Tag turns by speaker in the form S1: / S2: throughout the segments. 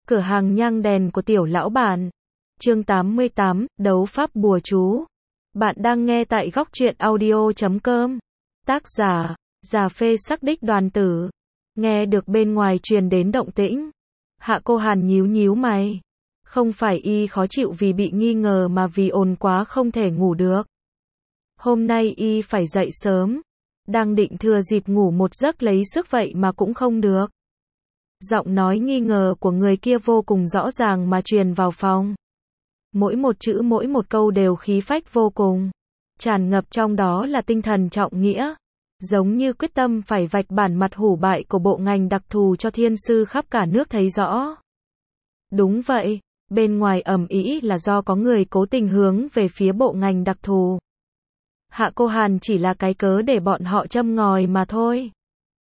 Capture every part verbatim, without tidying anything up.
S1: Cửa hàng nhang đèn của tiểu lão bản. Chương tám mươi tám, đấu pháp bùa chú. Bạn đang nghe tại góc truyện audio chấm com. Tác giả, Già Phê Sắc Đích Đoàn Tử. Nghe được bên ngoài truyền đến động tĩnh. Hạ Cô Hàn nhíu nhíu mày. Không phải y khó chịu vì bị nghi ngờ mà vì ồn quá không thể ngủ được. Hôm nay y phải dậy sớm. Đang định thừa dịp ngủ một giấc lấy sức vậy mà cũng không được. Giọng nói nghi ngờ của người kia vô cùng rõ ràng mà truyền vào phòng. Mỗi một chữ mỗi một câu đều khí phách vô cùng. Tràn ngập trong đó là tinh thần trọng nghĩa. Giống như quyết tâm phải vạch bản mặt hủ bại của bộ ngành đặc thù cho thiên sư khắp cả nước thấy rõ. Đúng vậy, bên ngoài ầm ĩ là do có người cố tình hướng về phía bộ ngành đặc thù. Hạ Cô Hàn chỉ là cái cớ để bọn họ châm ngòi mà thôi.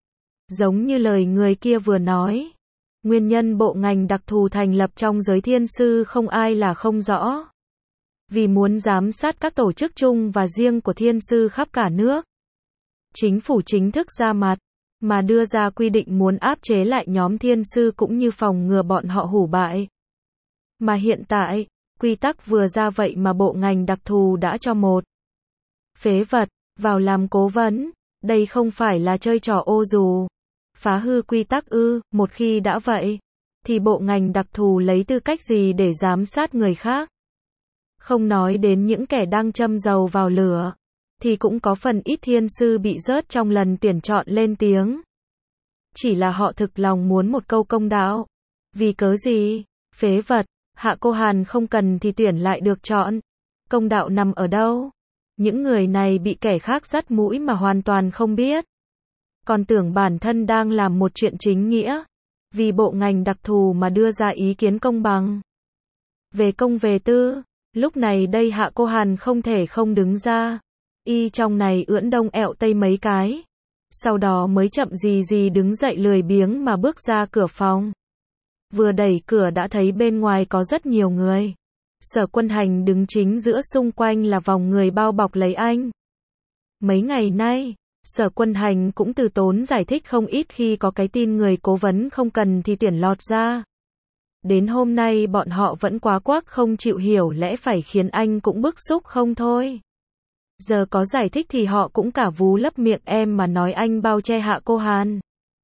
S1: Giống như lời người kia vừa nói, nguyên nhân bộ ngành đặc thù thành lập trong giới thiên sư không ai là không rõ. Vì muốn giám sát các tổ chức chung và riêng của thiên sư khắp cả nước. Chính phủ chính thức ra mặt, mà đưa ra quy định muốn áp chế lại nhóm thiên sư cũng như phòng ngừa bọn họ hủ bại. Mà hiện tại, quy tắc vừa ra vậy mà bộ ngành đặc thù đã cho một phế vật vào làm cố vấn, đây không phải là chơi trò ô dù. Phá hư quy tắc ư, một khi đã vậy, thì bộ ngành đặc thù lấy tư cách gì để giám sát người khác? Không nói đến những kẻ đang châm dầu vào lửa, thì cũng có phần ít thiên sư bị rớt trong lần tuyển chọn lên tiếng. Chỉ là họ thực lòng muốn một câu công đạo. Vì cớ gì? Phế vật, Hạ Cô Hàn không cần thì tuyển lại được chọn. Công đạo nằm ở đâu? Những người này bị kẻ khác dắt mũi mà hoàn toàn không biết. Còn tưởng bản thân đang làm một chuyện chính nghĩa. Vì bộ ngành đặc thù mà đưa ra ý kiến công bằng. Về công về tư, lúc này đây Hạ Cô Hàn không thể không đứng ra. Y trong này ưỡn đông ẹo tây mấy cái. Sau đó mới chậm gì gì đứng dậy lười biếng mà bước ra cửa phòng. Vừa đẩy cửa đã thấy bên ngoài có rất nhiều người. Sở Quân Hành đứng chính giữa, xung quanh là vòng người bao bọc lấy anh. Mấy ngày nay, Sở Quân Hành cũng từ tốn giải thích không ít khi có cái tin người cố vấn không cần thì tuyển lọt ra. Đến hôm nay bọn họ vẫn quá quắc không chịu hiểu lẽ phải khiến anh cũng bức xúc không thôi. Giờ có giải thích thì họ cũng cả vú lấp miệng em mà nói anh bao che Hạ Cô Hàn.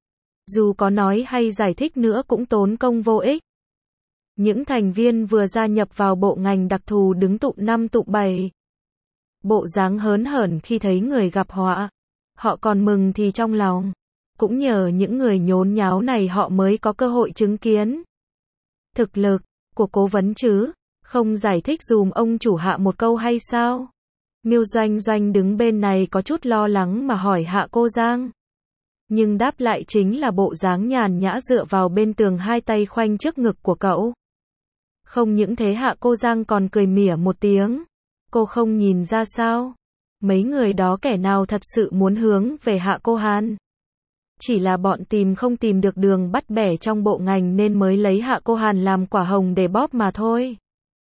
S1: Dù có nói hay giải thích nữa cũng tốn công vô ích. Những thành viên vừa gia nhập vào bộ ngành đặc thù đứng tụ năm tụ bảy. Bộ dáng hớn hởn khi thấy người gặp họa. Họ còn mừng thì trong lòng. Cũng nhờ những người nhốn nháo này họ mới có cơ hội chứng kiến thực lực của cố vấn chứ. Không giải thích dùm ông chủ Hạ một câu hay sao? Miêu Doanh Doanh đứng bên này có chút lo lắng mà hỏi Hạ Cô Giang. Nhưng đáp lại chính là bộ dáng nhàn nhã dựa vào bên tường, hai tay khoanh trước ngực của cậu. Không những thế Hạ Cô Giang còn cười mỉa một tiếng. Cô không nhìn ra sao? Mấy người đó kẻ nào thật sự muốn hướng về Hạ Cô Hàn? Chỉ là bọn tìm không tìm được đường bắt bẻ trong bộ ngành nên mới lấy Hạ Cô Hàn làm quả hồng để bóp mà thôi.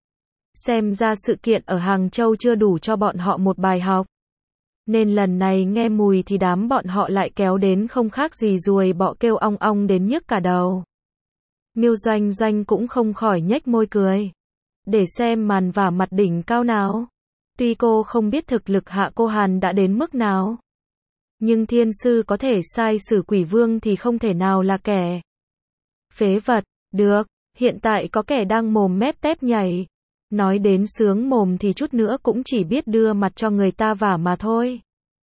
S1: Xem ra sự kiện ở Hàng Châu chưa đủ cho bọn họ một bài học. Nên lần này nghe mùi thì đám bọn họ lại kéo đến không khác gì ruồi bọ kêu ong ong đến nhức cả đầu. Miêu Doanh Doanh cũng không khỏi nhếch môi cười. Để xem màn vả mặt đỉnh cao nào. Tuy cô không biết thực lực Hạ Cô Hàn đã đến mức nào. Nhưng thiên sư có thể sai xử quỷ vương thì không thể nào là kẻ phế vật. Được, hiện tại có kẻ đang mồm mép tép nhảy. Nói đến sướng mồm thì chút nữa cũng chỉ biết đưa mặt cho người ta vả mà thôi.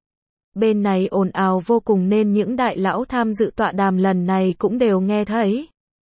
S1: Bên này ồn ào vô cùng nên những đại lão tham dự tọa đàm lần này cũng đều nghe thấy.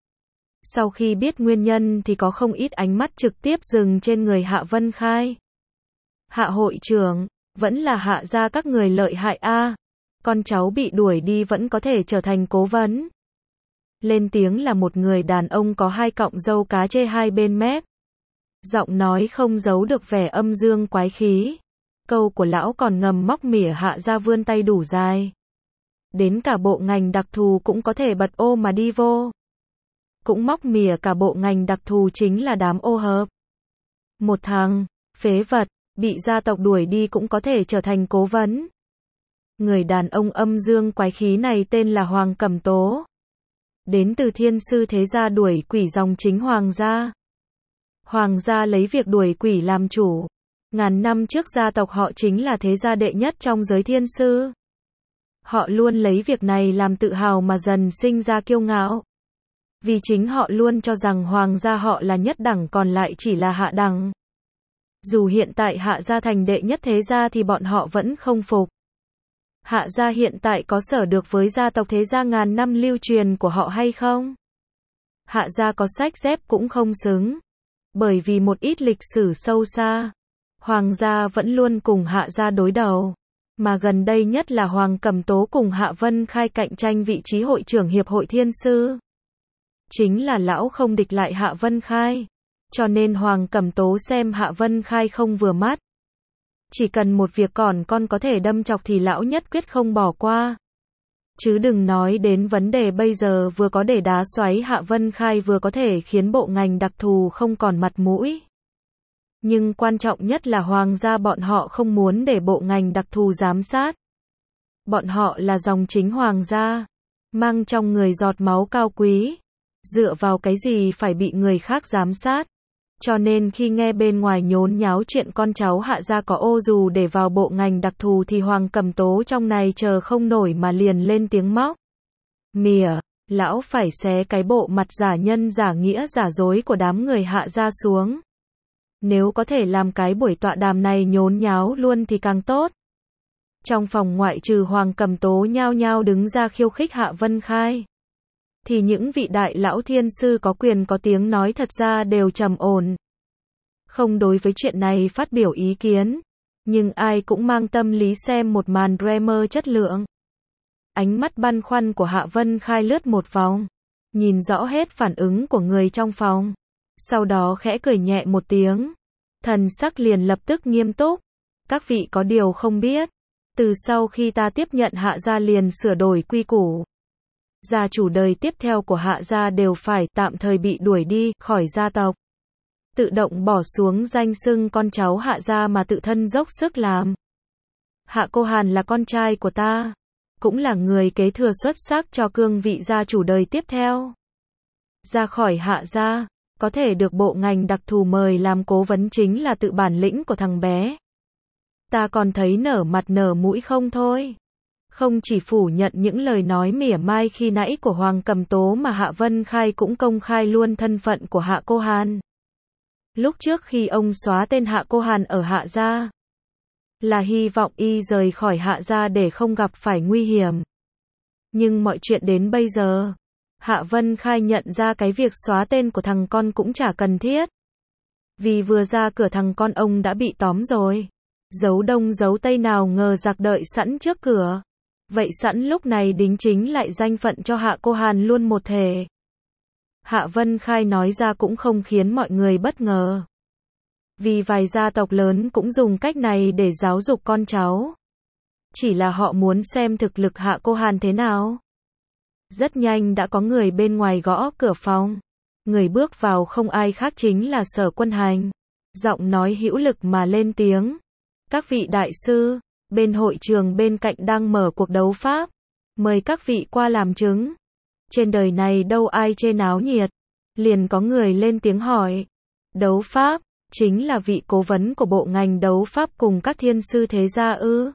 S1: Sau khi biết nguyên nhân thì có không ít ánh mắt trực tiếp dừng trên người Hạ Vân Khai. Hạ hội trưởng, vẫn là Hạ gia các người lợi hại a. Con cháu bị đuổi đi vẫn có thể trở thành cố vấn. Lên tiếng là một người đàn ông có hai cọng râu cá chê hai bên mép. Giọng nói không giấu được vẻ âm dương quái khí. Câu của lão còn ngầm móc mỉa Hạ gia vươn tay đủ dài. Đến cả bộ ngành đặc thù cũng có thể bật ô mà đi vô. Cũng móc mỉa cả bộ ngành đặc thù chính là đám ô hợp. Một thằng phế vật bị gia tộc đuổi đi cũng có thể trở thành cố vấn. Người đàn ông âm dương quái khí này tên là Hoàng Cẩm Tố. đến từ thiên sư thế gia đuổi quỷ dòng chính hoàng gia. Hoàng gia lấy việc đuổi quỷ làm chủ. Ngàn năm trước gia tộc họ chính là thế gia đệ nhất trong giới thiên sư. Họ luôn lấy việc này làm tự hào mà dần sinh ra kiêu ngạo. Vì chính họ luôn cho rằng hoàng gia họ là nhất đẳng còn lại chỉ là hạ đẳng. Dù hiện tại hạ gia thành đệ nhất thế gia thì bọn họ vẫn không phục. Hạ gia hiện tại có sở được với gia tộc thế gia ngàn năm lưu truyền của họ hay không? Hạ gia có sách dép cũng không xứng. Bởi vì một ít lịch sử sâu xa, hoàng gia vẫn luôn cùng hạ gia đối đầu. Mà gần đây nhất là Hoàng Cẩm Tố cùng Hạ Vân Khai cạnh tranh vị trí hội trưởng Hiệp hội Thiên Sư. Chính là lão không địch lại Hạ Vân Khai. Cho nên Hoàng Cẩm Tố xem Hạ Vân Khai không vừa mắt. Chỉ cần một việc còn con có thể đâm chọc thì lão nhất quyết không bỏ qua. Chứ đừng nói đến vấn đề bây giờ vừa có để đá xoáy Hạ Vân Khai vừa có thể khiến bộ ngành đặc thù không còn mặt mũi. Nhưng quan trọng nhất là hoàng gia bọn họ không muốn để bộ ngành đặc thù giám sát. Bọn họ là dòng chính hoàng gia, mang trong người giọt máu cao quý. Dựa vào cái gì phải bị người khác giám sát. Cho nên khi nghe bên ngoài nhốn nháo chuyện con cháu Hạ gia có ô dù để vào bộ ngành đặc thù thì Hoàng Cẩm Tố trong này chờ không nổi mà liền lên tiếng móc. Mỉa, lão phải xé cái bộ mặt giả nhân giả nghĩa giả dối của đám người Hạ gia xuống. Nếu có thể làm cái buổi tọa đàm này nhốn nháo luôn thì càng tốt. Trong phòng ngoại trừ Hoàng Cẩm Tố nhao nhao đứng ra khiêu khích Hạ Vân Khai. Thì những vị đại lão thiên sư có quyền có tiếng nói thật ra đều trầm ổn. Không đối với chuyện này phát biểu ý kiến. Nhưng ai cũng mang tâm lý xem một màn drama chất lượng. Ánh mắt băn khoăn của Hạ Vân Khai lướt một vòng. Nhìn rõ hết phản ứng của người trong phòng. Sau đó khẽ cười nhẹ một tiếng. Thần sắc liền lập tức nghiêm túc. Các vị có điều không biết. Từ sau khi ta tiếp nhận Hạ gia liền sửa đổi quy củ. Gia chủ đời tiếp theo của Hạ gia đều phải tạm thời bị đuổi đi khỏi gia tộc. Tự động bỏ xuống danh xưng con cháu Hạ gia mà tự thân dốc sức làm. Hạ Cô Hàn là con trai của ta. Cũng là người kế thừa xuất sắc cho cương vị gia chủ đời tiếp theo. Ra khỏi Hạ gia. Có thể được bộ ngành đặc thù mời làm cố vấn chính là tự bản lĩnh của thằng bé. Ta còn thấy nở mặt nở mũi không thôi. Không chỉ phủ nhận những lời nói mỉa mai khi nãy của Hoàng Cẩm Tố mà Hạ Vân Khai cũng công khai luôn thân phận của Hạ Cô Hàn. Lúc trước khi ông xóa tên Hạ Cô Hàn ở Hạ gia, là hy vọng y rời khỏi Hạ gia để không gặp phải nguy hiểm. Nhưng mọi chuyện đến bây giờ, Hạ Vân Khai nhận ra cái việc xóa tên của thằng con cũng chả cần thiết. Vì vừa ra cửa thằng con ông đã bị tóm rồi. Giấu đông giấu tây nào ngờ giặc đợi sẵn trước cửa. Vậy sẵn lúc này đính chính lại danh phận cho Hạ Cô Hàn luôn một thể. Hạ Vân Khai nói ra cũng không khiến mọi người bất ngờ. Vì vài gia tộc lớn cũng dùng cách này để giáo dục con cháu. Chỉ là họ muốn xem thực lực Hạ Cô Hàn thế nào. Rất nhanh đã có người bên ngoài gõ cửa phòng. Người bước vào không ai khác chính là Sở Quân Hành. Giọng nói hữu lực mà lên tiếng. Các vị đại sư, bên hội trường bên cạnh đang mở cuộc đấu pháp. Mời các vị qua làm chứng. Trên đời này đâu ai chê náo nhiệt. Liền có người lên tiếng hỏi. Đấu pháp, chính là vị cố vấn của bộ ngành đấu pháp cùng các thiên sư thế gia ư?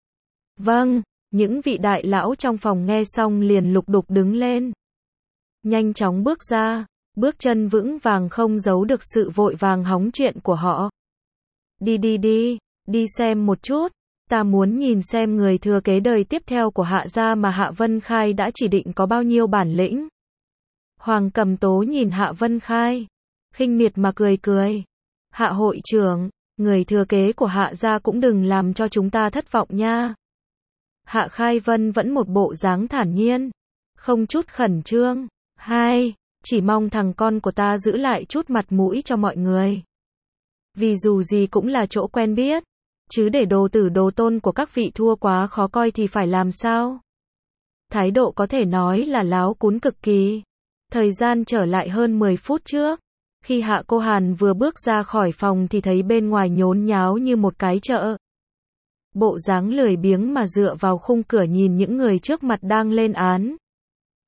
S1: Vâng. Những vị đại lão trong phòng nghe xong liền lục đục đứng lên. Nhanh chóng bước ra, bước chân vững vàng không giấu được sự vội vàng hóng chuyện của họ. Đi đi đi, đi xem một chút, ta muốn nhìn xem người thừa kế đời tiếp theo của Hạ gia mà Hạ Vân Khai đã chỉ định có bao nhiêu bản lĩnh. Hoàng Cẩm Tố nhìn Hạ Vân Khai, khinh miệt mà cười cười. Hạ hội trưởng, người thừa kế của Hạ gia cũng đừng làm cho chúng ta thất vọng nha. Hạ Khai Vân vẫn một bộ dáng thản nhiên, không chút khẩn trương. Hai, chỉ mong thằng con của ta giữ lại chút mặt mũi cho mọi người. Vì dù gì cũng là chỗ quen biết, chứ để đồ tử đồ tôn của các vị thua quá khó coi thì phải làm sao? Thái độ có thể nói là láo cún cực kỳ. Thời gian trở lại hơn mười phút trước, khi Hạ Cô Hàn vừa bước ra khỏi phòng thì thấy bên ngoài nhốn nháo như một cái chợ. Bộ dáng lười biếng mà dựa vào khung cửa nhìn những người trước mặt đang lên án.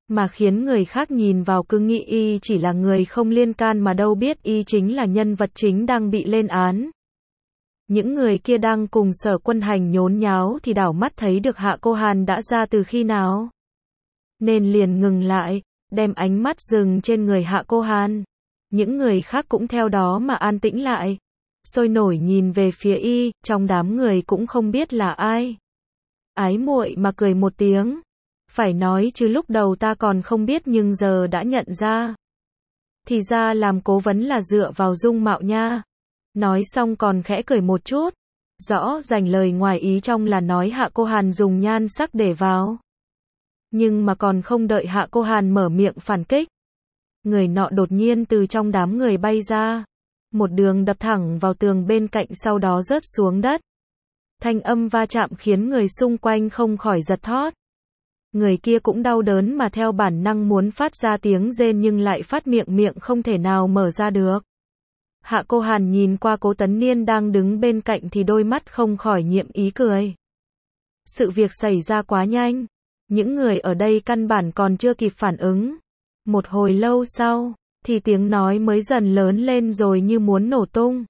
S1: mà khiến người khác nhìn vào cứ nghĩ y chỉ là người không liên can mà đâu biết y chính là nhân vật chính đang bị lên án. Những người kia đang cùng Sở Quân Hành nhốn nháo thì đảo mắt thấy được Hạ Cô Hàn đã ra từ khi nào. Nên liền ngừng lại, đem ánh mắt dừng trên người Hạ Cô Hàn. Những người khác cũng theo đó mà an tĩnh lại. Sôi nổi nhìn về phía y, trong đám người cũng không biết là ai. Ái muội mà cười một tiếng. Phải nói chứ lúc đầu ta còn không biết nhưng giờ đã nhận ra. Thì ra làm cố vấn là dựa vào dung mạo nha. Nói xong còn khẽ cười một chút. Rõ rành lời ngoài ý trong là nói Hạ Cô Hàn dùng nhan sắc để vào. Nhưng mà còn không đợi Hạ Cô Hàn mở miệng phản kích. Người nọ đột nhiên từ trong đám người bay ra. Một đường đập thẳng vào tường bên cạnh sau đó rớt xuống đất. Thanh âm va chạm khiến người xung quanh không khỏi giật thót. Người kia cũng đau đớn mà theo bản năng muốn phát ra tiếng rên nhưng lại phát miệng miệng không thể nào mở ra được. Hạ Cô Hàn nhìn qua Cố Tấn Niên đang đứng bên cạnh thì đôi mắt không khỏi nhiệm ý cười. Sự việc xảy ra quá nhanh. Những người ở đây căn bản còn chưa kịp phản ứng. Một hồi lâu sau, thì tiếng nói mới dần lớn lên rồi như muốn nổ tung.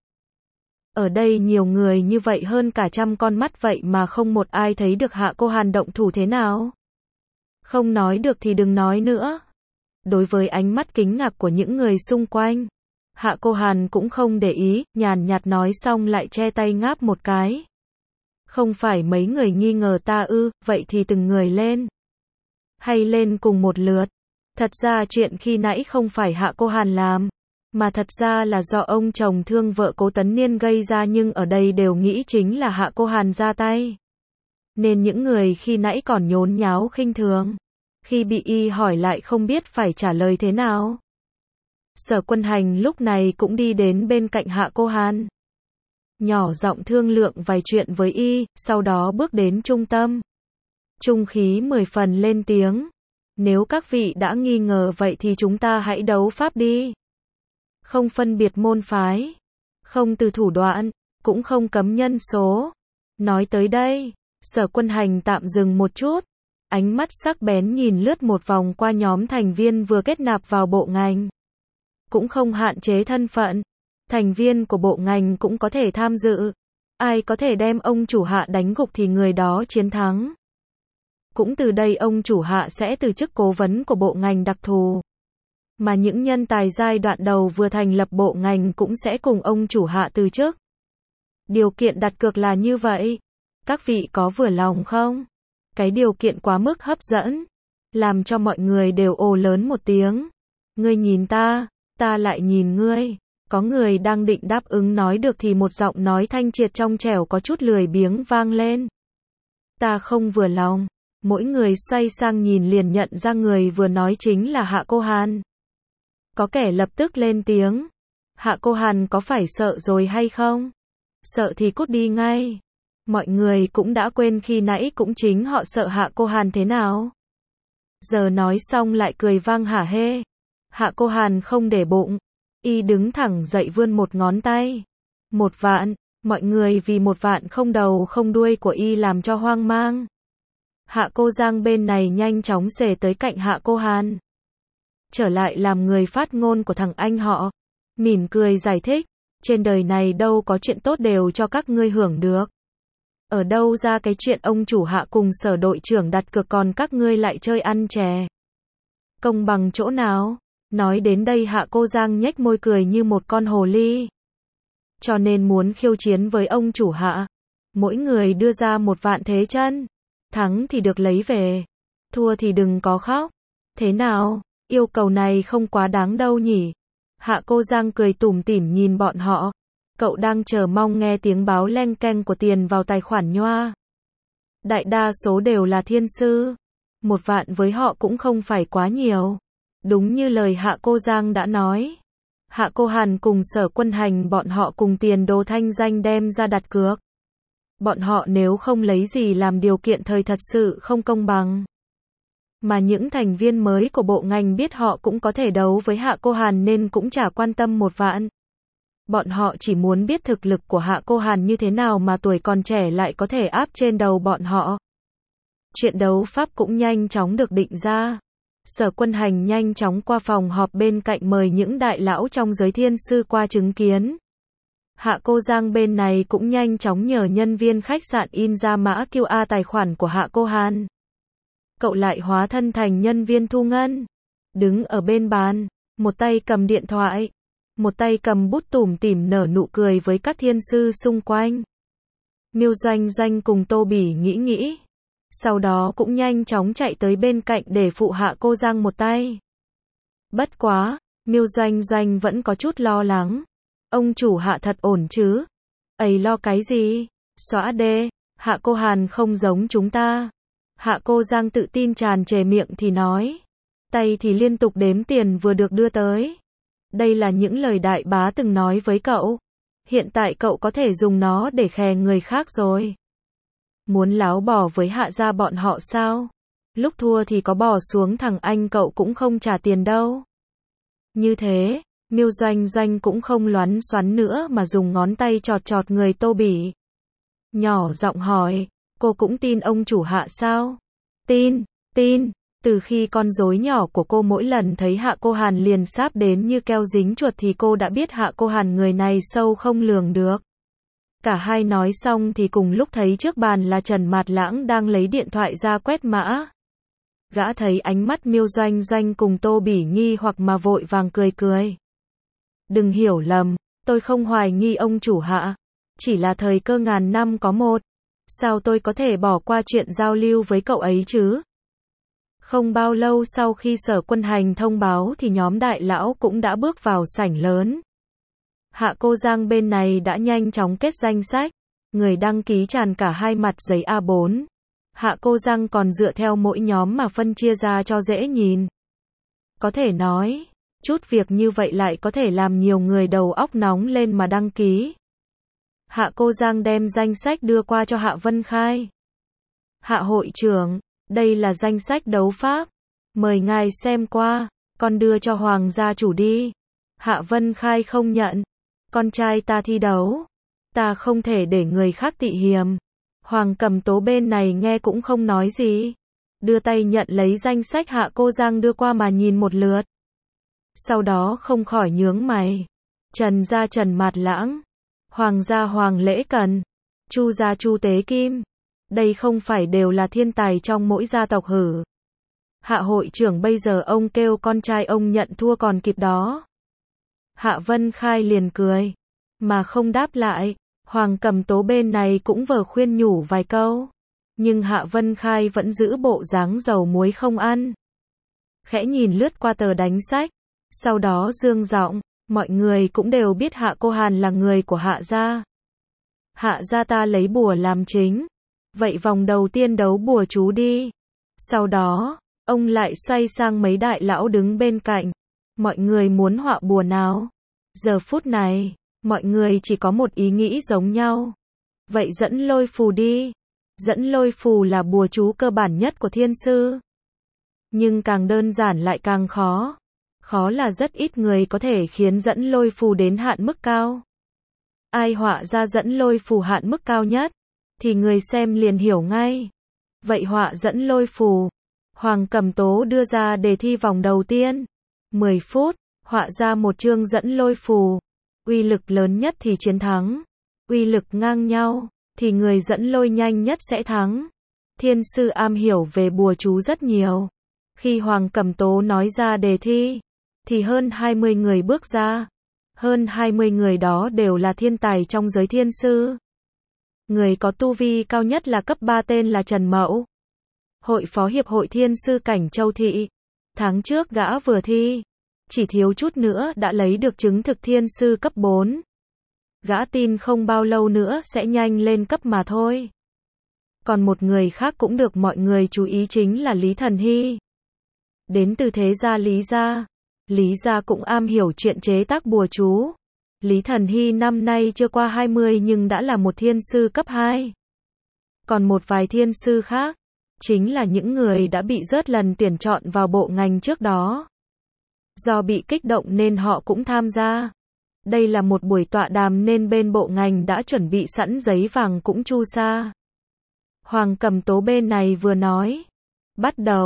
S1: Ở đây nhiều người như vậy hơn cả trăm con mắt vậy mà không một ai thấy được Hạ Cô Hàn động thủ thế nào. Không nói được thì đừng nói nữa. Đối với ánh mắt kinh ngạc của những người xung quanh, Hạ Cô Hàn cũng không để ý, nhàn nhạt nói xong lại che tay ngáp một cái. Không phải mấy người nghi ngờ ta ư, vậy thì từng người lên. Hay lên cùng một lượt. Thật ra chuyện khi nãy không phải Hạ Cô Hàn làm, mà thật ra là do ông chồng thương vợ Cố Tấn Niên gây ra nhưng ở đây đều nghĩ chính là Hạ Cô Hàn ra tay. Nên những người khi nãy còn nhốn nháo khinh thường. Khi bị y hỏi lại không biết phải trả lời thế nào. Sở Quân Hành lúc này cũng đi đến bên cạnh Hạ Cô Hàn. Nhỏ giọng thương lượng vài chuyện với y, sau đó bước đến trung tâm. Trung khí mười phần lên tiếng. Nếu các vị đã nghi ngờ vậy thì chúng ta hãy đấu pháp đi. Không phân biệt môn phái. Không từ thủ đoạn, cũng không cấm nhân số. Nói tới đây, Sở Quân Hành tạm dừng một chút. Ánh mắt sắc bén nhìn lướt một vòng qua nhóm thành viên vừa kết nạp vào bộ ngành. Cũng không hạn chế thân phận. Thành viên của bộ ngành cũng có thể tham dự. Ai có thể đem ông chủ Hạ đánh gục thì người đó chiến thắng. Cũng từ đây ông chủ Hạ sẽ từ chức cố vấn của bộ ngành đặc thù. Mà những nhân tài giai đoạn đầu vừa thành lập bộ ngành cũng sẽ cùng ông chủ Hạ từ chức. Điều kiện đặt cược là như vậy. Các vị có vừa lòng không? Cái điều kiện quá mức hấp dẫn. Làm cho mọi người đều ồ lớn một tiếng. Ngươi nhìn ta, ta lại nhìn ngươi. Có người đang định đáp ứng nói được thì một giọng nói thanh triệt trong trẻo có chút lười biếng vang lên. Ta không vừa lòng. Mỗi người xoay sang nhìn liền nhận ra người vừa nói chính là Hạ Cô Hàn. Có kẻ lập tức lên tiếng. Hạ Cô Hàn có phải sợ rồi hay không? Sợ thì cút đi ngay. Mọi người cũng đã quên khi nãy cũng chính họ sợ Hạ Cô Hàn thế nào. Giờ nói xong lại cười vang hả hê. Hạ Cô Hàn không để bụng. Y đứng thẳng dậy vươn một ngón tay. Một vạn. Mọi người vì một vạn không đầu không đuôi của y làm cho hoang mang. Hạ Cô Giang bên này nhanh chóng xề tới cạnh Hạ Cô Hàn. Trở lại làm người phát ngôn của thằng anh họ. Mỉm cười giải thích. Trên đời này đâu có chuyện tốt đều cho các ngươi hưởng được. Ở đâu ra cái chuyện ông chủ Hạ cùng Sở đội trưởng đặt cược còn các ngươi lại chơi ăn chè. Công bằng chỗ nào? Nói đến đây Hạ Cô Giang nhếch môi cười như một con hồ ly. Cho nên muốn khiêu chiến với ông chủ Hạ. Mỗi người đưa ra một vạn thế chân. Thắng thì được lấy về. Thua thì đừng có khóc. Thế nào? Yêu cầu này không quá đáng đâu nhỉ? Hạ Cô Giang cười tủm tỉm nhìn bọn họ. Cậu đang chờ mong nghe tiếng báo leng keng của tiền vào tài khoản nhoa. Đại đa số đều là thiên sư. Một vạn với họ cũng không phải quá nhiều. Đúng như lời Hạ Cô Giang đã nói. Hạ Cô Hàn cùng Sở Quân Hành bọn họ cùng tiền đồ thanh danh đem ra đặt cược. Bọn họ nếu không lấy gì làm điều kiện thời thật sự không công bằng. Mà những thành viên mới của bộ ngành biết họ cũng có thể đấu với Hạ Cô Hàn nên cũng chả quan tâm một vạn. Bọn họ chỉ muốn biết thực lực của Hạ Cô Hàn như thế nào mà tuổi còn trẻ lại có thể áp trên đầu bọn họ. Chuyện đấu pháp cũng nhanh chóng được định ra. Sở Quân Hành nhanh chóng qua phòng họp bên cạnh mời những đại lão trong giới thiên sư qua chứng kiến. Hạ Cô Giang bên này cũng nhanh chóng nhờ nhân viên khách sạn in ra mã quy rờ tài khoản của Hạ Cô Hàn. Cậu lại hóa thân thành nhân viên thu ngân. Đứng ở bên bàn, một tay cầm điện thoại, một tay cầm bút tủm tỉm nở nụ cười với các thiên sư xung quanh. Miêu Doanh Doanh cùng Tô Bỉ nghĩ nghĩ. Sau đó cũng nhanh chóng chạy tới bên cạnh để phụ Hạ Cô Giang một tay. Bất quá, Miêu Doanh Doanh vẫn có chút lo lắng. Ông chủ Hạ thật ổn chứ? Ấy lo cái gì? Xóa đê, Hạ Cô Hàn không giống chúng ta. Hạ Cô Giang tự tin tràn trề miệng thì nói. Tay thì liên tục đếm tiền vừa được đưa tới. Đây là những lời đại bá từng nói với cậu. Hiện tại cậu có thể dùng nó để khè người khác rồi. Muốn láo bỏ với Hạ gia bọn họ sao? Lúc thua thì có bỏ xuống thằng anh cậu cũng không trả tiền đâu. Như thế, Miêu Doanh Doanh cũng không loắn xoắn nữa mà dùng ngón tay chọt chọt người Tô Bỉ. Nhỏ giọng hỏi, cô cũng tin ông chủ Hạ sao? Tin, tin. Từ khi con rối nhỏ của cô mỗi lần thấy Hạ Cô Hàn liền sáp đến như keo dính chuột thì cô đã biết Hạ Cô Hàn người này sâu không lường được. Cả hai nói xong thì cùng lúc thấy trước bàn là Trần Mạt Lãng đang lấy điện thoại ra quét mã. Gã thấy ánh mắt Miêu Doanh Doanh cùng Tô Bỉ nghi hoặc mà vội vàng cười cười. Đừng hiểu lầm, tôi không hoài nghi ông chủ Hạ. Chỉ là thời cơ ngàn năm có một. Sao tôi có thể bỏ qua chuyện giao lưu với cậu ấy chứ? Không bao lâu sau khi Sở Quân Hành thông báo thì nhóm đại lão cũng đã bước vào sảnh lớn. Hạ Cô Giang bên này đã nhanh chóng kết danh sách. Người đăng ký tràn cả hai mặt giấy A bốn. Hạ Cô Giang còn dựa theo mỗi nhóm mà phân chia ra cho dễ nhìn. Có thể nói, chút việc như vậy lại có thể làm nhiều người đầu óc nóng lên mà đăng ký. Hạ Cô Giang đem danh sách đưa qua cho Hạ Vân Khai. Hạ hội trưởng, đây là danh sách đấu pháp. Mời ngài xem qua, con đưa cho Hoàng gia chủ đi. Hạ Vân Khai không nhận. Con trai ta thi đấu. Ta không thể để người khác tị hiềm. Hoàng Cầm Tố bên này nghe cũng không nói gì. Đưa tay nhận lấy danh sách Hạ Cô Giang đưa qua mà nhìn một lượt. Sau đó không khỏi nhướng mày. Trần gia Trần Mạt Lãng. Hoàng gia Hoàng Lễ Cần. Chu gia Chu Tế Kim. Đây không phải đều là thiên tài trong mỗi gia tộc hử? Hạ hội trưởng bây giờ ông kêu con trai ông nhận thua còn kịp đó. Hạ Vân Khai liền cười. Mà không đáp lại. Hoàng Cầm Tố bên này cũng vờ khuyên nhủ vài câu. Nhưng Hạ Vân Khai vẫn giữ bộ dáng dầu muối không ăn. Khẽ nhìn lướt qua tờ đánh sách. Sau đó dương giọng. Mọi người cũng đều biết Hạ Cô Hàn là người của Hạ gia. Hạ gia ta lấy bùa làm chính. Vậy vòng đầu tiên đấu bùa chú đi. Sau đó, ông lại xoay sang mấy đại lão đứng bên cạnh. Mọi người muốn họa bùa nào? Giờ phút này, mọi người chỉ có một ý nghĩ giống nhau. Vậy dẫn lôi phù đi. Dẫn lôi phù là bùa chú cơ bản nhất của thiên sư. Nhưng càng đơn giản lại càng khó. Khó là rất ít người có thể khiến dẫn lôi phù đến hạn mức cao. Ai họa ra dẫn lôi phù hạn mức cao nhất, thì người xem liền hiểu ngay. Vậy họa dẫn lôi phù. Hoàng Cầm Tố đưa ra đề thi vòng đầu tiên. mười phút, họa ra một chương dẫn lôi phù. Uy lực lớn nhất thì chiến thắng. Uy lực ngang nhau, thì người dẫn lôi nhanh nhất sẽ thắng. Thiên sư am hiểu về bùa chú rất nhiều. Khi Hoàng Cầm Tố nói ra đề thi, thì hơn hai mươi người bước ra. Hơn hai mươi người đó đều là thiên tài trong giới thiên sư. Người có tu vi cao nhất là cấp ba tên là Trần Mậu. Hội phó hiệp hội thiên sư cảnh Châu Thị. Tháng trước gã vừa thi. Chỉ thiếu chút nữa đã lấy được chứng thực thiên sư cấp bốn. Gã tin không bao lâu nữa sẽ nhanh lên cấp mà thôi. Còn một người khác cũng được mọi người chú ý chính là Lý Thần Hy. Đến từ thế gia Lý gia. Lý gia cũng am hiểu chuyện chế tác bùa chú. Lý Thần Hy năm nay chưa qua hai mươi nhưng đã là một thiên sư cấp hai. Còn một vài thiên sư khác, chính là những người đã bị rớt lần tuyển chọn vào bộ ngành trước đó. Do bị kích động nên họ cũng tham gia. Đây là một buổi tọa đàm nên bên bộ ngành đã chuẩn bị sẵn giấy vàng cũng chu sa. Hoàng Cầm Tố bên này vừa nói. Bắt đầu.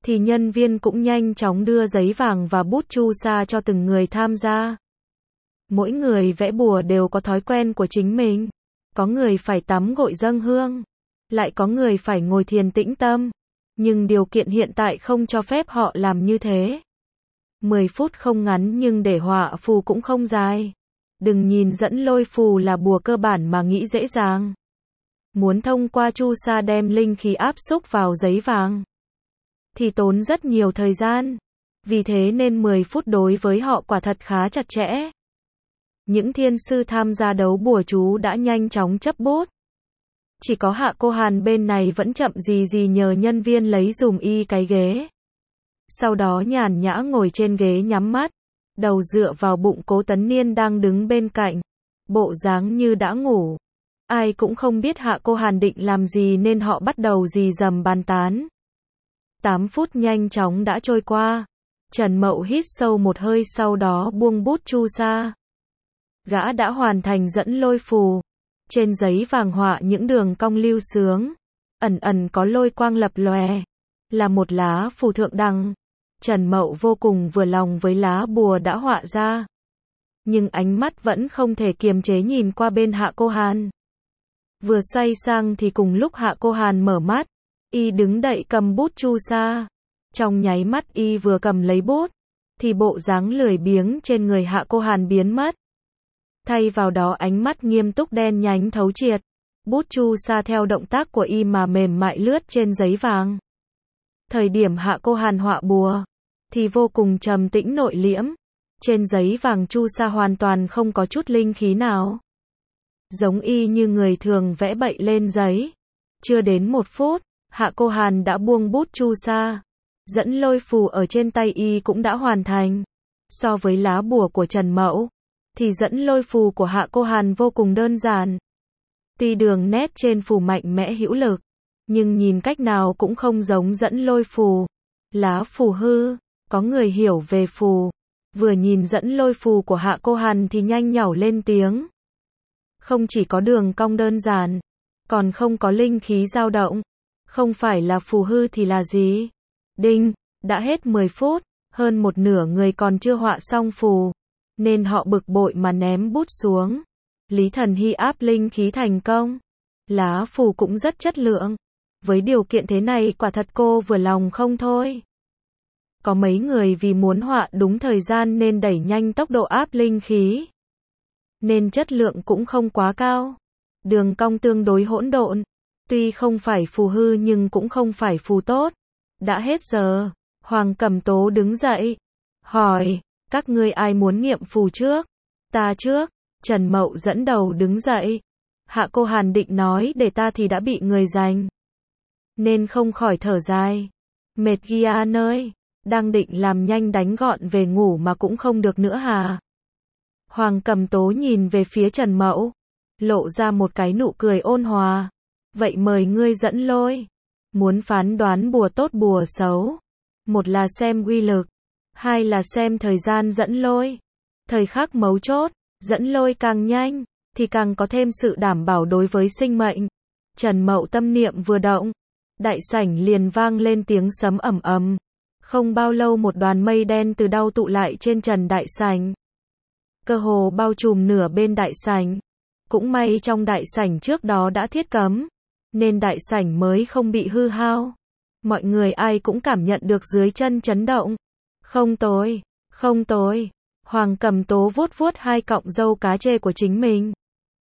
S1: thì nhân viên cũng nhanh chóng đưa giấy vàng và bút chu sa cho từng người tham gia. Mỗi người vẽ bùa đều có thói quen của chính mình. Có người phải tắm gội dâng hương, lại có người phải ngồi thiền tĩnh tâm. Nhưng điều kiện hiện tại không cho phép họ làm như thế. mười phút không ngắn nhưng để họa phù cũng không dài. Đừng nhìn dẫn lôi phù là bùa cơ bản mà nghĩ dễ dàng. Muốn thông qua chu sa đem linh khí áp xúc vào giấy vàng thì tốn rất nhiều thời gian. Vì thế nên mười phút đối với họ quả thật khá chặt chẽ. Những thiên sư tham gia đấu bùa chú đã nhanh chóng chấp bút. Chỉ có Hạ Cô Hàn bên này vẫn chậm gì gì nhờ nhân viên lấy dùm y cái ghế. Sau đó nhàn nhã ngồi trên ghế nhắm mắt, đầu dựa vào bụng Cố Tấn Niên đang đứng bên cạnh, bộ dáng như đã ngủ. Ai cũng không biết Hạ Cô Hàn định làm gì nên họ bắt đầu rì rầm bàn tán. tám phút nhanh chóng đã trôi qua. Trần Mậu hít sâu một hơi sau đó buông bút chu sa. Gã đã hoàn thành dẫn lôi phù. Trên giấy vàng họa những đường cong lưu sướng, ẩn ẩn có lôi quang lập lòe, là một lá phù thượng đẳng. Trần Mậu vô cùng vừa lòng với lá bùa đã họa ra. Nhưng ánh mắt vẫn không thể kiềm chế nhìn qua bên Hạ Cô Hàn. Vừa xoay sang thì cùng lúc Hạ Cô Hàn mở mắt, y đứng đậy cầm bút chu sa. Trong nháy mắt y vừa cầm lấy bút, thì bộ dáng lười biếng trên người Hạ Cô Hàn biến mất. Thay vào đó ánh mắt nghiêm túc đen nhánh thấu triệt. Bút chu sa theo động tác của y mà mềm mại lướt trên giấy vàng. Thời điểm Hạ Cô Hàn họa bùa, thì vô cùng trầm tĩnh nội liễm. Trên giấy vàng chu sa hoàn toàn không có chút linh khí nào. Giống y như người thường vẽ bậy lên giấy. Chưa đến một phút, Hạ Cô Hàn đã buông bút chu sa. Dẫn lôi phù ở trên tay y cũng đã hoàn thành. So với lá bùa của Trần Mậu, thì dẫn lôi phù của Hạ Cô Hàn vô cùng đơn giản. Tuy đường nét trên phù mạnh mẽ hữu lực, nhưng nhìn cách nào cũng không giống dẫn lôi phù. Lá phù hư, có người hiểu về phù. Vừa nhìn dẫn lôi phù của Hạ Cô Hàn thì nhanh nhảu lên tiếng. Không chỉ có đường cong đơn giản, còn không có linh khí dao động. Không phải là phù hư thì là gì? Đinh, đã hết mười phút, hơn một nửa người còn chưa họa xong phù. Nên họ bực bội mà ném bút xuống. Lý Thần Hy áp linh khí thành công. Lá phù cũng rất chất lượng. Với điều kiện thế này quả thật cô vừa lòng không thôi. Có mấy người vì muốn họa đúng thời gian nên đẩy nhanh tốc độ áp linh khí. Nên chất lượng cũng không quá cao. Đường cong tương đối hỗn độn. Tuy không phải phù hư nhưng cũng không phải phù tốt. Đã hết giờ. Hoàng Cẩm Tố đứng dậy. Hỏi, các ngươi ai muốn nghiệm phù trước? Ta trước. Trần Mậu dẫn đầu đứng dậy. Hạ Cô Hàn định nói để ta thì đã bị người giành. Nên không khỏi thở dài. Mệt ghi an ơi. Đang định làm nhanh đánh gọn về ngủ mà cũng không được nữa hà. Hoàng Cẩm Tố nhìn về phía Trần Mậu. Lộ ra một cái nụ cười ôn hòa. Vậy mời ngươi dẫn lôi. Muốn phán đoán bùa tốt bùa xấu. Một là xem uy lực. Hai là xem thời gian dẫn lôi. Thời khắc mấu chốt, dẫn lôi càng nhanh, thì càng có thêm sự đảm bảo đối với sinh mệnh. Trần Mậu tâm niệm vừa động. Đại sảnh liền vang lên tiếng sấm ầm ầm. Không bao lâu một đoàn mây đen từ đâu tụ lại trên trần đại sảnh. Cơ hồ bao trùm nửa bên đại sảnh. Cũng may trong đại sảnh trước đó đã thiết cấm, nên đại sảnh mới không bị hư hao. Mọi người ai cũng cảm nhận được dưới chân chấn động. Không tồi, không tồi. Hoàng Cẩm Tố vuốt vuốt hai cọng râu cá chê của chính mình.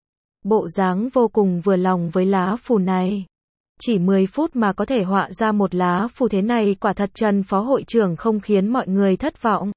S1: Bộ dáng vô cùng vừa lòng với lá phù này. Chỉ mười phút mà có thể họa ra một lá phù thế này quả thật Trần Phó Hội trưởng không khiến mọi người thất vọng.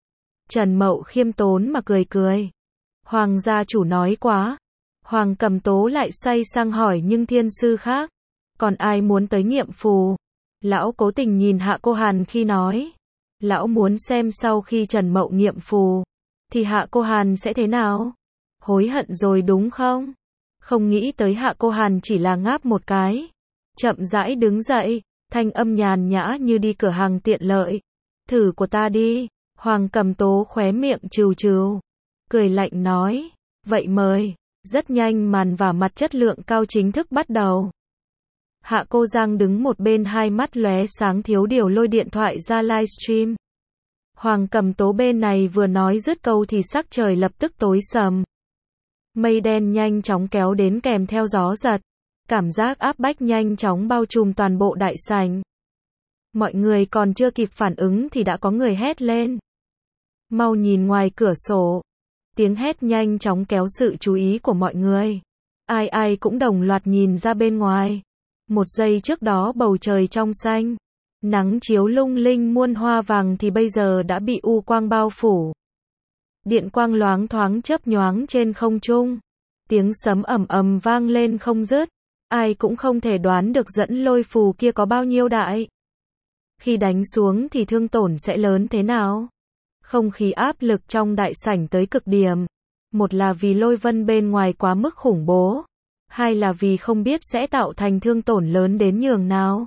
S1: Trần Mậu khiêm tốn mà cười cười. Hoàng gia chủ nói quá. Hoàng Cẩm Tố lại xoay sang hỏi nhưng thiên sư khác. Còn ai muốn tới nghiệm phù? Lão cố tình nhìn Hạ Cô Hàn khi nói. Lão muốn xem sau khi Trần Mậu nghiệm phù, thì Hạ Cô Hàn sẽ thế nào? Hối hận rồi đúng không? Không nghĩ tới Hạ Cô Hàn chỉ là ngáp một cái. Chậm rãi đứng dậy, thanh âm nhàn nhã như đi cửa hàng tiện lợi. Thử của ta đi. Hoàng Cẩm Tố khóe miệng trừ trừ. Cười lạnh nói. Vậy mời. Rất nhanh màn vả mặt chất lượng cao chính thức bắt đầu. Hạ Cô Giang đứng một bên hai mắt lóe sáng thiếu điều lôi điện thoại ra livestream. Hoàng Cầm Tố bên này vừa nói dứt câu thì sắc trời lập tức tối sầm. Mây đen nhanh chóng kéo đến kèm theo gió giật. Cảm giác áp bách nhanh chóng bao trùm toàn bộ đại sảnh. Mọi người còn chưa kịp phản ứng thì đã có người hét lên. Mau nhìn ngoài cửa sổ. Tiếng hét nhanh chóng kéo sự chú ý của mọi người. Ai ai cũng đồng loạt nhìn ra bên ngoài. Một giây trước đó bầu trời trong xanh. Nắng chiếu lung linh muôn hoa vàng thì bây giờ đã bị u quang bao phủ. Điện quang loáng thoáng chớp nhoáng trên không trung. Tiếng sấm ầm ầm vang lên không dứt. Ai cũng không thể đoán được dẫn lôi phù kia có bao nhiêu đại. Khi đánh xuống thì thương tổn sẽ lớn thế nào? Không khí áp lực trong đại sảnh tới cực điểm. Một là vì lôi vân bên ngoài quá mức khủng bố. Hai là vì không biết sẽ tạo thành thương tổn lớn đến nhường nào.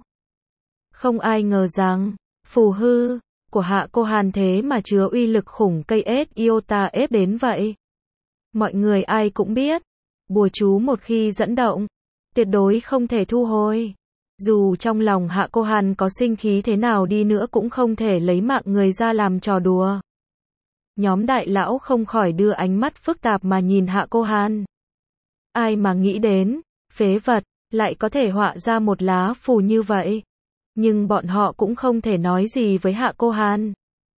S1: Không ai ngờ rằng, phù hư của Hạ Cô Hàn thế mà chứa uy lực khủng cây ết iota ép đến vậy. Mọi người ai cũng biết, bùa chú một khi dẫn động, tuyệt đối không thể thu hồi. Dù trong lòng Hạ Cô Hàn có sinh khí thế nào đi nữa cũng không thể lấy mạng người ra làm trò đùa. Nhóm đại lão không khỏi đưa ánh mắt phức tạp mà nhìn Hạ Cô Hàn. Ai mà nghĩ đến, phế vật, lại có thể họa ra một lá phù như vậy. Nhưng bọn họ cũng không thể nói gì với Hạ Cô Hàn.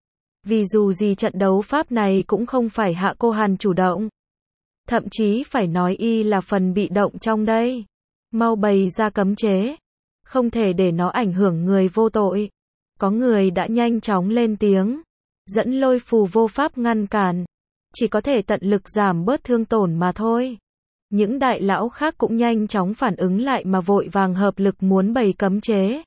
S1: Vì dù gì trận đấu pháp này cũng không phải Hạ Cô Hàn chủ động. Thậm chí phải nói y là phần bị động trong đây. Mau bày ra cấm chế. Không thể để nó ảnh hưởng người vô tội. Có người đã nhanh chóng lên tiếng. Dẫn lôi phù vô pháp ngăn cản. Chỉ có thể tận lực giảm bớt thương tổn mà thôi. Những đại lão khác cũng nhanh chóng phản ứng lại mà vội vàng hợp lực muốn bày cấm chế.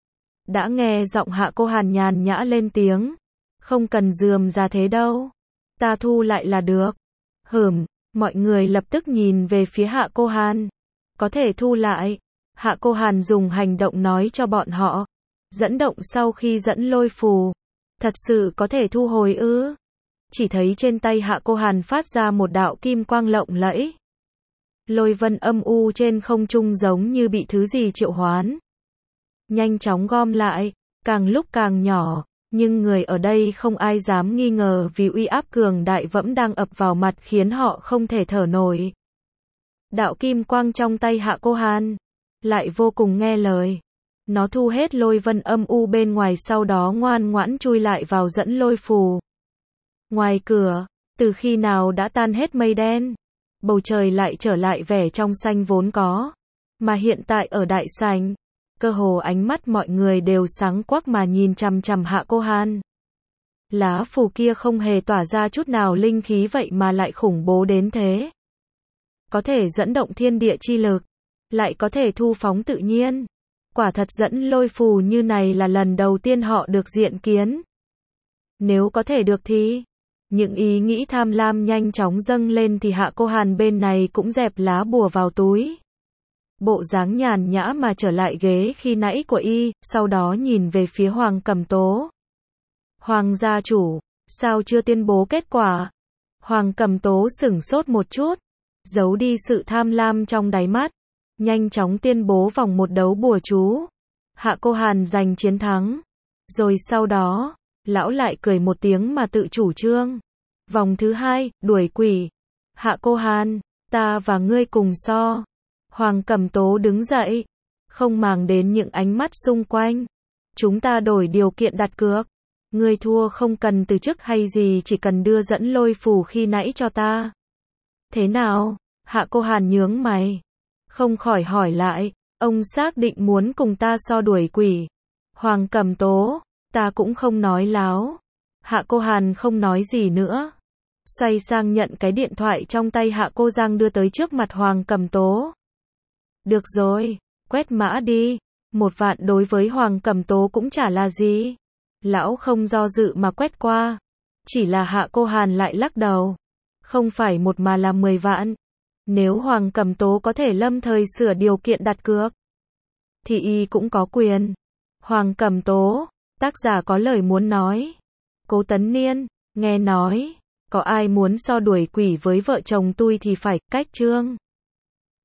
S1: Đã nghe giọng Hạ Cô Hàn nhàn nhã lên tiếng. Không cần dườm ra thế đâu. Ta thu lại là được. Hửm, mọi người lập tức nhìn về phía Hạ Cô Hàn. Có thể thu lại. Hạ Cô Hàn dùng hành động nói cho bọn họ. Dẫn động sau khi dẫn lôi phù. Thật sự có thể thu hồi ư? Chỉ thấy trên tay Hạ Cô Hàn phát ra một đạo kim quang lộng lẫy. Lôi vân âm u trên không trung giống như bị thứ gì triệu hoán. Nhanh chóng gom lại, càng lúc càng nhỏ, nhưng người ở đây không ai dám nghi ngờ vì uy áp cường đại vẫn đang ập vào mặt khiến họ không thể thở nổi. Đạo kim quang trong tay Hạ Cô Hàn lại vô cùng nghe lời. Nó thu hết lôi vân âm u bên ngoài sau đó ngoan ngoãn chui lại vào dẫn lôi phù. Ngoài cửa, từ khi nào đã tan hết mây đen, bầu trời lại trở lại vẻ trong xanh vốn có. Mà hiện tại ở đại sảnh, cơ hồ ánh mắt mọi người đều sáng quắc mà nhìn chằm chằm Hạ Cô Hàn. Lá phù kia không hề tỏa ra chút nào linh khí vậy mà lại khủng bố đến thế. Có thể dẫn động thiên địa chi lực, lại có thể thu phóng tự nhiên. Quả thật dẫn lôi phù như này là lần đầu tiên họ được diện kiến. Nếu có thể được thì, những ý nghĩ tham lam nhanh chóng dâng lên thì Hạ Cô Hàn bên này cũng dẹp lá bùa vào túi. Bộ dáng nhàn nhã mà trở lại ghế khi nãy của y, sau đó nhìn về phía Hoàng Cầm Tố. Hoàng gia chủ, sao chưa tuyên bố kết quả? Hoàng Cầm Tố sửng sốt một chút, giấu đi sự tham lam trong đáy mắt, nhanh chóng tuyên bố vòng một đấu bùa chú. Hạ Cô Hàn giành chiến thắng. Rồi sau đó, lão lại cười một tiếng mà tự chủ trương. Vòng thứ hai, đuổi quỷ. Hạ Cô Hàn, ta và ngươi cùng so. Hoàng Cầm Tố đứng dậy, không màng đến những ánh mắt xung quanh. Chúng ta đổi điều kiện đặt cược. Ngươi thua không cần từ chức hay gì, chỉ cần đưa dẫn lôi phù khi nãy cho ta. Thế nào? Hạ Cô Hàn nhướng mày, không khỏi hỏi lại, ông xác định muốn cùng ta so đuổi quỷ. Hoàng Cầm Tố, ta cũng không nói láo. Hạ Cô Hàn không nói gì nữa. Xoay sang nhận cái điện thoại trong tay Hạ Cô Giang đưa tới trước mặt Hoàng Cầm Tố. Được rồi, quét mã đi. Một vạn đối với Hoàng Cầm Tố cũng chả là gì. Lão không do dự mà quét qua. Chỉ là Hạ Cô Hàn lại lắc đầu. Không phải một mà là mười vạn. Nếu Hoàng Cầm Tố có thể lâm thời sửa điều kiện đặt cược, thì y cũng có quyền. Hoàng Cầm Tố, tác giả có lời muốn nói. Cố Tấn Niên, nghe nói, có ai muốn so đuổi quỷ với vợ chồng tôi thì phải cách chương.